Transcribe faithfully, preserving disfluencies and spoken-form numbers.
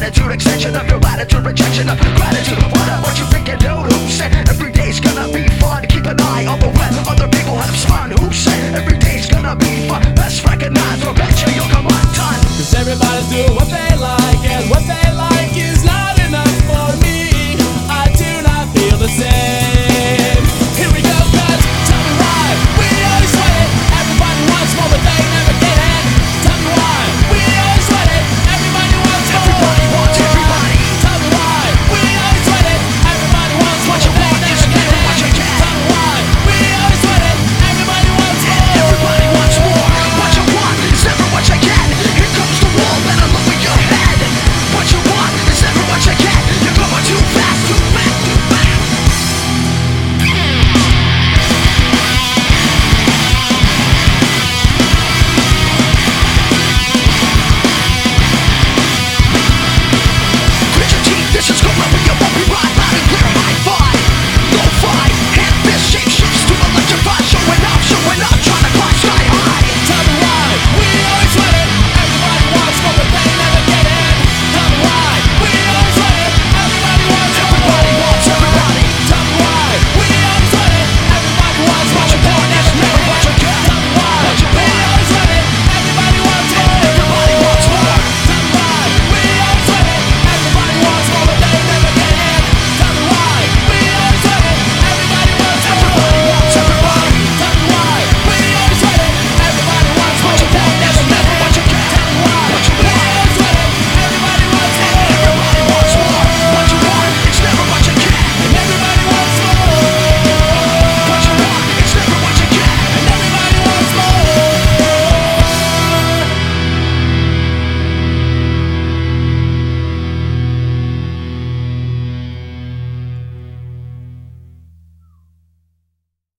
attitude, extension of your latitude, rejection of gratitude. What up, what you think you do? Who said every day's gonna be fun? Keep an eye on the web, other people have spun. Who said every day's gonna be fun? Best recognize or bet you you'll come undone. Cause everybody's doing what they